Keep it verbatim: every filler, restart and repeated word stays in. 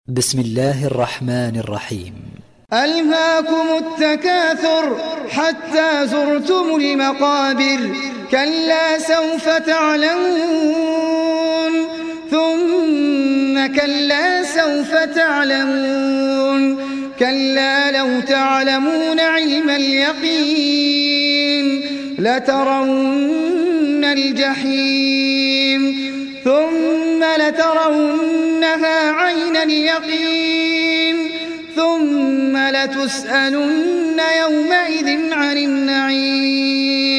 بسم الله الرحمن الرحيم. ألهاكم التكاثر حتى زرتم المقابر كلا سوف تعلمون ثم كلا سوف تعلمون كلا لو تعلمون علم اليقين لترون الجحيم ثم لترونها عين اليقين ثم لتسألن يومئذ عن النعيم.